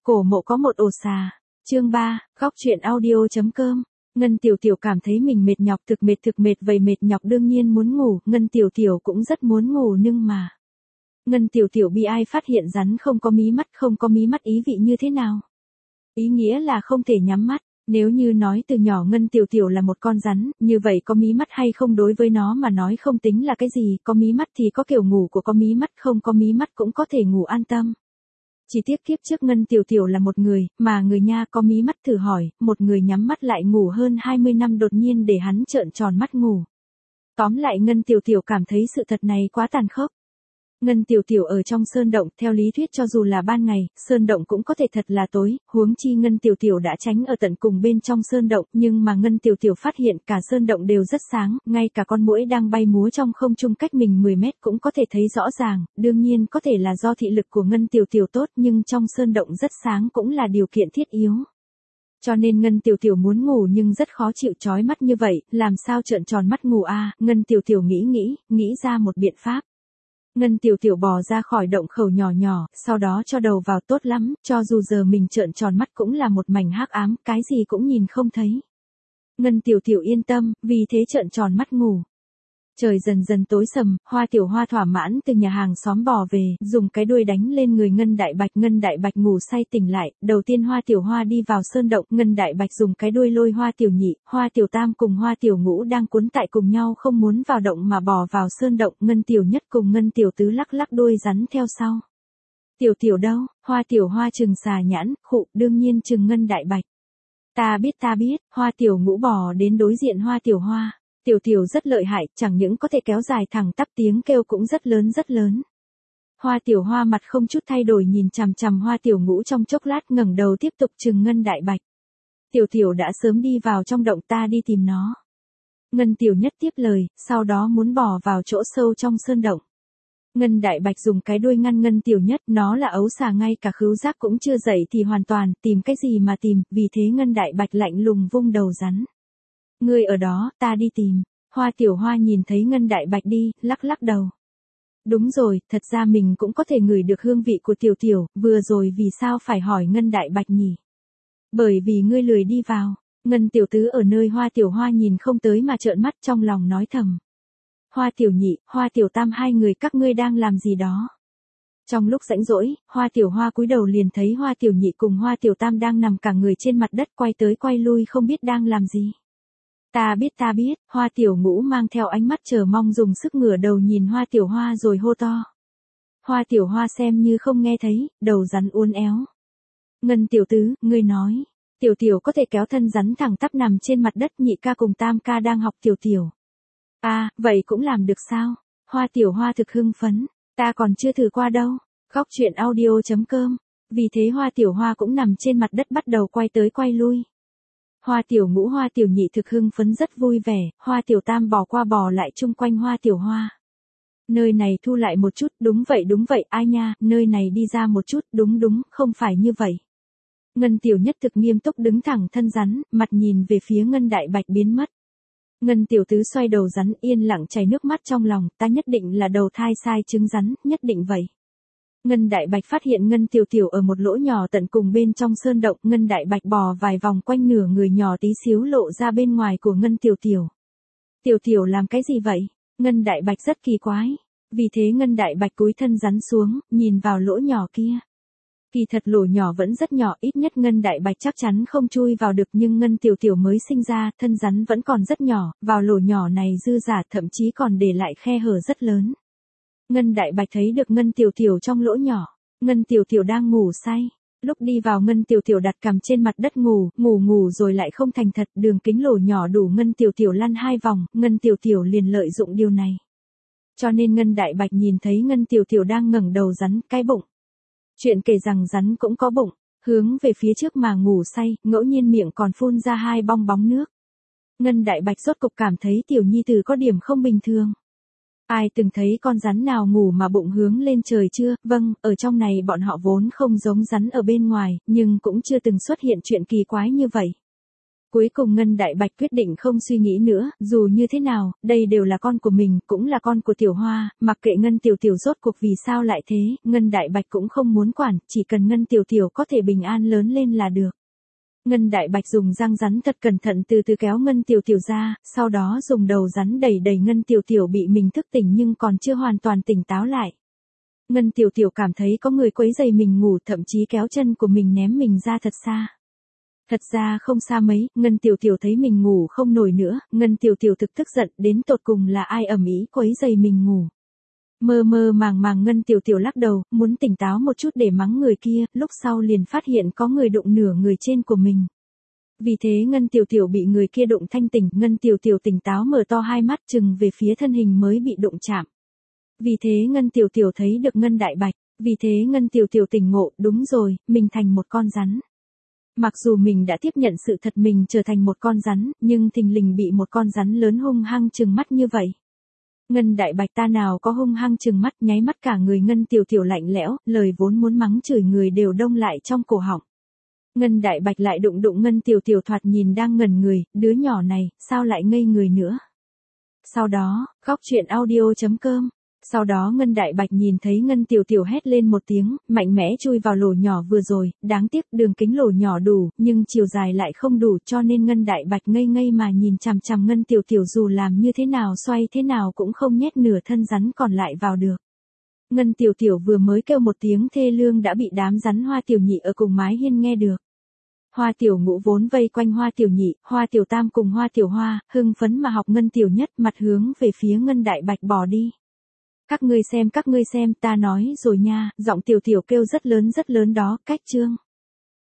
Cổ mộ có một ổ xà. Chương 3, góc truyện audio.com. Ngân Tiểu Tiểu cảm thấy mình mệt nhọc thực mệt vậy mệt nhọc đương nhiên muốn ngủ, Ngân Tiểu Tiểu cũng rất muốn ngủ nhưng mà. Ngân Tiểu Tiểu bi ai phát hiện rắn không có mí mắt ý vị như thế nào? Ý nghĩa là không thể nhắm mắt. Nếu như nói từ nhỏ Ngân Tiểu Tiểu là một con rắn, như vậy có mí mắt hay không đối với nó mà nói không tính là cái gì, có mí mắt thì có kiểu ngủ của có mí mắt, không có mí mắt cũng có thể ngủ an tâm. Chỉ tiếc kiếp trước Ngân Tiểu Tiểu là một người, mà người nha có mí mắt thử hỏi, một người nhắm mắt lại ngủ hơn 20 năm đột nhiên để hắn trợn tròn mắt ngủ. Tóm lại Ngân Tiểu Tiểu cảm thấy sự thật này quá tàn khốc. Ngân Tiểu Tiểu ở trong sơn động, theo lý thuyết cho dù là ban ngày, sơn động cũng có thể thật là tối, huống chi Ngân Tiểu Tiểu đã tránh ở tận cùng bên trong sơn động, nhưng mà Ngân Tiểu Tiểu phát hiện cả sơn động đều rất sáng, ngay cả con muỗi đang bay múa trong không trung cách mình 10 mét cũng có thể thấy rõ ràng, đương nhiên có thể là do thị lực của Ngân Tiểu Tiểu tốt nhưng trong sơn động rất sáng cũng là điều kiện thiết yếu. Cho nên Ngân Tiểu Tiểu muốn ngủ nhưng rất khó chịu chói mắt như vậy, làm sao trợn tròn mắt ngủ a? Ngân Tiểu Tiểu nghĩ ra một biện pháp. Ngân Tiểu Tiểu bò ra khỏi động khẩu nhỏ, sau đó cho đầu vào tốt lắm, cho dù giờ mình trợn tròn mắt cũng là một mảnh hắc ám, cái gì cũng nhìn không thấy. Ngân Tiểu Tiểu yên tâm, vì thế trợn tròn mắt ngủ. Trời dần dần tối sầm, Hoa Tiểu Hoa thỏa mãn từ nhà hàng xóm bò về, dùng cái đuôi đánh lên người Ngân Đại Bạch ngủ say tỉnh lại, đầu tiên Hoa Tiểu Hoa đi vào sơn động, Ngân Đại Bạch dùng cái đuôi lôi Hoa Tiểu Nhị, Hoa Tiểu Tam cùng Hoa Tiểu Ngũ đang cuốn tại cùng nhau không muốn vào động mà bò vào sơn động, Ngân Tiểu Nhất cùng Ngân Tiểu Tứ lắc đuôi rắn theo sau. Tiểu Tiểu đâu? Hoa Tiểu Hoa trừng xà nhãn, khụ, đương nhiên trừng Ngân Đại Bạch. Ta biết, Hoa Tiểu Ngũ bò đến đối diện Hoa Tiểu Hoa. Tiểu Tiểu rất lợi hại, chẳng những có thể kéo dài thẳng tắp tiếng kêu cũng rất lớn. Hoa Tiểu Hoa mặt không chút thay đổi nhìn chằm chằm Hoa Tiểu Ngũ trong chốc lát ngẩng đầu tiếp tục trừng Ngân Đại Bạch. Tiểu Tiểu đã sớm đi vào trong động ta đi tìm nó. Ngân Tiểu Nhất tiếp lời, sau đó muốn bò vào chỗ sâu trong sơn động. Ngân Đại Bạch dùng cái đuôi ngăn Ngân Tiểu Nhất, nó là ấu xà ngay cả khứu giác cũng chưa dậy thì hoàn toàn, tìm cái gì mà tìm, vì thế Ngân Đại Bạch lạnh lùng vung đầu rắn. Ngươi ở đó, ta đi tìm. Hoa Tiểu Hoa nhìn thấy Ngân Đại Bạch đi, lắc đầu. Đúng rồi, thật ra mình cũng có thể ngửi được hương vị của Tiểu Tiểu, vừa rồi vì sao phải hỏi Ngân Đại Bạch nhỉ? Bởi vì ngươi lười đi vào. Ngân Tiểu Tứ ở nơi Hoa Tiểu Hoa nhìn không tới mà trợn mắt trong lòng nói thầm. Hoa Tiểu Nhị, Hoa Tiểu Tam hai người các ngươi đang làm gì đó? Trong lúc rảnh rỗi, Hoa Tiểu Hoa cúi đầu liền thấy Hoa Tiểu Nhị cùng Hoa Tiểu Tam đang nằm cả người trên mặt đất quay tới quay lui không biết đang làm gì. Ta biết, Hoa Tiểu Ngũ mang theo ánh mắt chờ mong dùng sức ngửa đầu nhìn Hoa Tiểu Hoa rồi hô to. Hoa Tiểu Hoa xem như không nghe thấy, đầu rắn uốn éo. Ngân Tiểu Tứ, ngươi nói, Tiểu Tiểu có thể kéo thân rắn thẳng tắp nằm trên mặt đất, Nhị ca cùng Tam ca đang học Tiểu Tiểu. À, vậy cũng làm được sao? Hoa Tiểu Hoa thực hưng phấn, ta còn chưa thử qua đâu. Góc truyện audio.com. Vì thế Hoa Tiểu Hoa cũng nằm trên mặt đất bắt đầu quay tới quay lui. Hoa Tiểu Ngũ Hoa Tiểu Nhị thực hưng phấn rất vui vẻ, Hoa Tiểu Tam bò qua bò lại chung quanh Hoa Tiểu Hoa. Nơi này thu lại một chút, đúng vậy, ai nha, nơi này đi ra một chút, đúng, không phải như vậy. Ngân Tiểu Nhất thực nghiêm túc đứng thẳng thân rắn, mặt nhìn về phía Ngân Đại Bạch biến mất. Ngân Tiểu Tứ xoay đầu rắn yên lặng chảy nước mắt trong lòng, ta nhất định là đầu thai sai trứng rắn, nhất định vậy. Ngân Đại Bạch phát hiện Ngân Tiểu Tiểu ở một lỗ nhỏ tận cùng bên trong sơn động, Ngân Đại Bạch bò vài vòng quanh nửa người nhỏ tí xíu lộ ra bên ngoài của Ngân Tiểu Tiểu. Tiểu Tiểu làm cái gì vậy? Ngân Đại Bạch rất kỳ quái. Vì thế Ngân Đại Bạch cúi thân rắn xuống, nhìn vào lỗ nhỏ kia. Kỳ thật lỗ nhỏ vẫn rất nhỏ, ít nhất Ngân Đại Bạch chắc chắn không chui vào được nhưng Ngân Tiểu Tiểu mới sinh ra, thân rắn vẫn còn rất nhỏ, vào lỗ nhỏ này dư giả thậm chí còn để lại khe hở rất lớn. Ngân Đại Bạch thấy được Ngân Tiểu Tiểu trong lỗ nhỏ. Ngân Tiểu Tiểu đang ngủ say. Lúc đi vào Ngân Tiểu Tiểu đặt cằm trên mặt đất ngủ rồi lại không thành thật, đường kính lỗ nhỏ đủ Ngân Tiểu Tiểu lăn 2 vòng, Ngân Tiểu Tiểu liền lợi dụng điều này. Cho nên Ngân Đại Bạch nhìn thấy Ngân Tiểu Tiểu đang ngẩng đầu rắn cái bụng. Chuyện kể rằng rắn cũng có bụng, hướng về phía trước mà ngủ say, ngẫu nhiên miệng còn phun ra 2 bong bóng nước. Ngân Đại Bạch rốt cục cảm thấy tiểu nhi tử có điểm không bình thường. Ai từng thấy con rắn nào ngủ mà bụng hướng lên trời chưa? Vâng, ở trong này bọn họ vốn không giống rắn ở bên ngoài, nhưng cũng chưa từng xuất hiện chuyện kỳ quái như vậy. Cuối cùng Ngân Đại Bạch quyết định không suy nghĩ nữa, dù như thế nào, đây đều là con của mình, cũng là con của Tiểu Hoa, mặc kệ Ngân Tiểu Tiểu rốt cuộc vì sao lại thế, Ngân Đại Bạch cũng không muốn quản, chỉ cần Ngân Tiểu Tiểu có thể bình an lớn lên là được. Ngân Đại Bạch dùng răng rắn thật cẩn thận từ từ kéo Ngân Tiểu Tiểu ra, sau đó dùng đầu rắn đẩy đẩy Ngân Tiểu Tiểu bị mình thức tỉnh nhưng còn chưa hoàn toàn tỉnh táo lại. Ngân Tiểu Tiểu cảm thấy có người quấy rầy mình ngủ, thậm chí kéo chân của mình ném mình ra thật xa. Thật ra không xa mấy, Ngân Tiểu Tiểu thấy mình ngủ không nổi nữa, Ngân Tiểu Tiểu thực tức giận, đến tột cùng là ai ầm ĩ quấy rầy mình ngủ. Mơ mơ màng màng Ngân Tiểu Tiểu lắc đầu, muốn tỉnh táo một chút để mắng người kia, lúc sau liền phát hiện có người đụng nửa người trên của mình. Vì thế Ngân Tiểu Tiểu bị người kia đụng thanh tỉnh, Ngân Tiểu Tiểu tỉnh táo mở to hai mắt chừng về phía thân hình mới bị đụng chạm. Vì thế Ngân Tiểu Tiểu thấy được Ngân Đại Bạch, vì thế Ngân Tiểu Tiểu tỉnh ngộ, đúng rồi, mình thành một con rắn. Mặc dù mình đã tiếp nhận sự thật mình trở thành một con rắn, nhưng thình lình bị một con rắn lớn hung hăng trừng mắt như vậy. Ngân Đại Bạch ta nào có hung hăng trừng mắt, nháy mắt cả người Ngân Tiểu Tiểu lạnh lẽo, lời vốn muốn mắng chửi người đều đông lại trong cổ họng. Ngân Đại Bạch lại đụng đụng Ngân Tiểu Tiểu thoạt nhìn đang ngẩn người, đứa nhỏ này, sao lại ngây người nữa. Sau đó, góc truyện audio.com. Sau đó Ngân Đại Bạch nhìn thấy Ngân Tiểu Tiểu hét lên một tiếng, mạnh mẽ chui vào lỗ nhỏ vừa rồi, đáng tiếc đường kính lỗ nhỏ đủ, nhưng chiều dài lại không đủ cho nên Ngân Đại Bạch ngây ngây mà nhìn chằm chằm Ngân Tiểu Tiểu dù làm như thế nào xoay thế nào cũng không nhét nửa thân rắn còn lại vào được. Ngân Tiểu Tiểu vừa mới kêu một tiếng thê lương đã bị đám rắn Hoa Tiểu Nhị ở cùng mái hiên nghe được. Hoa Tiểu Ngũ vốn vây quanh Hoa Tiểu Nhị, Hoa Tiểu Tam cùng Hoa Tiểu Hoa, hưng phấn mà học Ngân Tiểu Nhất mặt hướng về phía Ngân Đại Bạch bỏ đi. Các ngươi xem, ta nói rồi nha, giọng Tiểu Tiểu kêu rất lớn đó, cách chương.